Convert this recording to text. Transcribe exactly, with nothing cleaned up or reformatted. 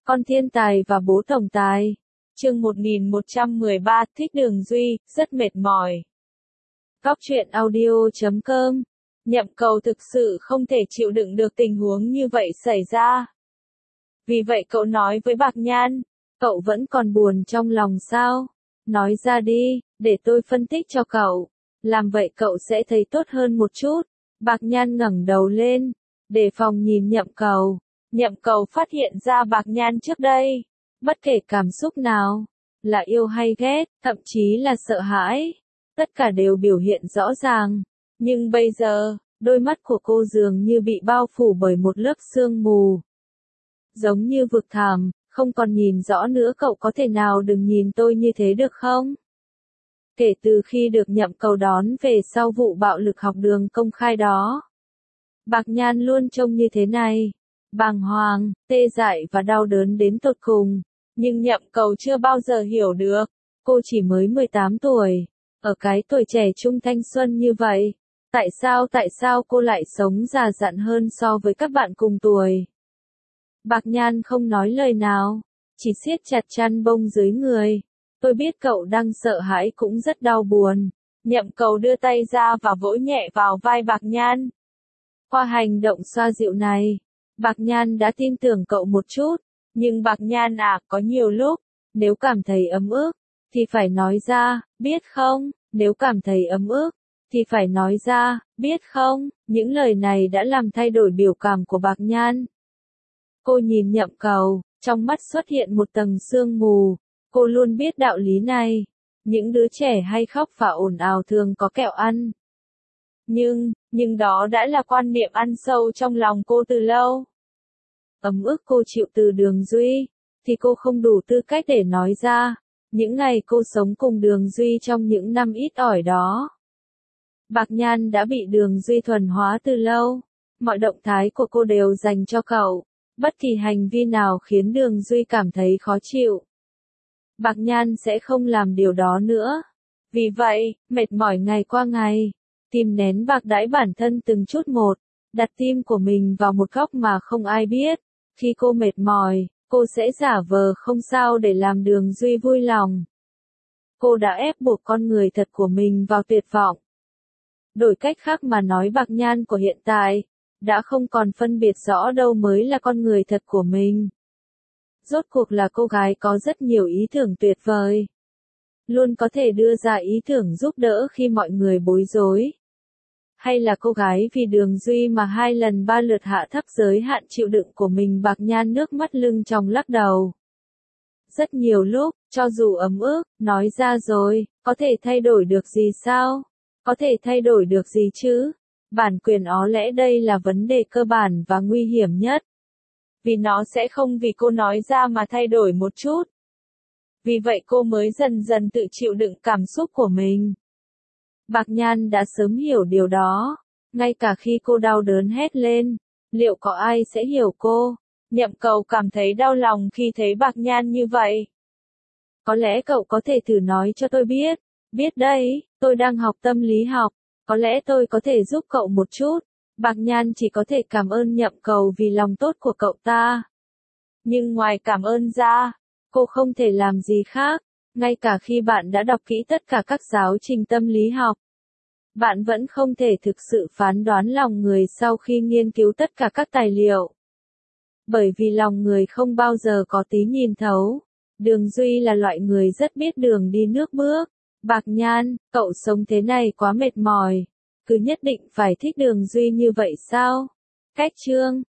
Con thiên tài và bố tổng tài. Chương một nghìn một trăm mười ba, thích Đường Duy, rất mệt mỏi. Góc truyện audio chấm com. Nhậm Cầu thực sự không thể chịu đựng được tình huống như vậy xảy ra. Vì vậy cậu nói với Bạc Nhan, cậu vẫn còn buồn trong lòng sao? Nói ra đi, để tôi phân tích cho cậu. Làm vậy cậu sẽ thấy tốt hơn một chút. Bạc Nhan ngẩng đầu lên, đề phòng nhìn Nhậm Cầu. Nhậm Cầu phát hiện ra Bạc Nhan trước đây, bất kể cảm xúc nào, là yêu hay ghét, thậm chí là sợ hãi, tất cả đều biểu hiện rõ ràng. Nhưng bây giờ, đôi mắt của cô dường như bị bao phủ bởi một lớp sương mù. Giống như vực thẳm, không còn nhìn rõ nữa. Cậu có thể nào đừng nhìn tôi như thế được không? Kể từ khi được Nhậm Cầu đón về sau vụ bạo lực học đường công khai đó, Bạc Nhan luôn trông như thế này, bàng hoàng, tê dại và đau đớn đến tột cùng. Nhưng Nhậm Cầu chưa bao giờ hiểu được, cô chỉ mới mười tám tuổi, ở cái tuổi trẻ trung thanh xuân như vậy, tại sao tại sao cô lại sống già dặn hơn so với các bạn cùng tuổi. Bạc Nhan không nói lời nào, chỉ siết chặt chăn bông dưới người. Tôi biết cậu đang sợ hãi cũng rất đau buồn. Nhậm Cầu đưa tay ra và vỗ nhẹ vào vai Bạc Nhan. Qua hành động xoa dịu này, Bạc Nhan đã tin tưởng cậu một chút. Nhưng Bạc Nhan à, có nhiều lúc, nếu cảm thấy ấm ức, thì phải nói ra, biết không? Nếu cảm thấy ấm ức, thì phải nói ra, biết không? Những lời này đã làm thay đổi biểu cảm của Bạc Nhan. Cô nhìn Nhậm Cầu, trong mắt xuất hiện một tầng sương mù. Cô luôn biết đạo lý này. Những đứa trẻ hay khóc và ồn ào thường có kẹo ăn. Nhưng, nhưng đó đã là quan niệm ăn sâu trong lòng cô từ lâu. Ấm ức cô chịu từ Đường Duy, thì cô không đủ tư cách để nói ra. Những ngày cô sống cùng Đường Duy trong những năm ít ỏi đó, Bạc Nhan đã bị Đường Duy thuần hóa từ lâu. Mọi động thái của cô đều dành cho cậu. Bất kỳ hành vi nào khiến Đường Duy cảm thấy khó chịu, Bạc Nhan sẽ không làm điều đó nữa. Vì vậy, mệt mỏi ngày qua ngày, tìm nén bạc đãi bản thân từng chút một, đặt tim của mình vào một góc mà không ai biết. Khi cô mệt mỏi, cô sẽ giả vờ không sao để làm Đường Duy vui lòng. Cô đã ép buộc con người thật của mình vào tuyệt vọng. Đổi cách khác mà nói, Bạc Nhan của hiện tại đã không còn phân biệt rõ đâu mới là con người thật của mình. Rốt cuộc là cô gái có rất nhiều ý tưởng tuyệt vời, luôn có thể đưa ra ý tưởng giúp đỡ khi mọi người bối rối. Hay là cô gái vì Đường Duy mà hai lần ba lượt hạ thấp giới hạn chịu đựng của mình. Bạc Nhan nước mắt lưng tròng lắc đầu. Rất nhiều lúc, cho dù ấm ức, nói ra rồi, có thể thay đổi được gì sao? Có thể thay đổi được gì chứ? Bản quyền ó lẽ đây là vấn đề cơ bản và nguy hiểm nhất. Vì nó sẽ không vì cô nói ra mà thay đổi một chút. Vì vậy cô mới dần dần tự chịu đựng cảm xúc của mình. Bạc Nhan đã sớm hiểu điều đó. Ngay cả khi cô đau đớn hét lên, liệu có ai sẽ hiểu cô? Nhậm Cầu cảm thấy đau lòng khi thấy Bạc Nhan như vậy. Có lẽ cậu có thể thử nói cho tôi biết. Biết đấy, tôi đang học tâm lý học. Có lẽ tôi có thể giúp cậu một chút. Bạc Nhan chỉ có thể cảm ơn Nhậm Cầu vì lòng tốt của cậu ta. Nhưng ngoài cảm ơn ra, cô không thể làm gì khác. Ngay cả khi bạn đã đọc kỹ tất cả các giáo trình tâm lý học, bạn vẫn không thể thực sự phán đoán lòng người sau khi nghiên cứu tất cả các tài liệu. Bởi vì lòng người không bao giờ có tí nhìn thấu. Đường Duy là loại người rất biết đường đi nước bước. Bạc Nhan, cậu sống thế này quá mệt mỏi. Cứ nhất định phải thích Đường Duy như vậy sao? Cách chương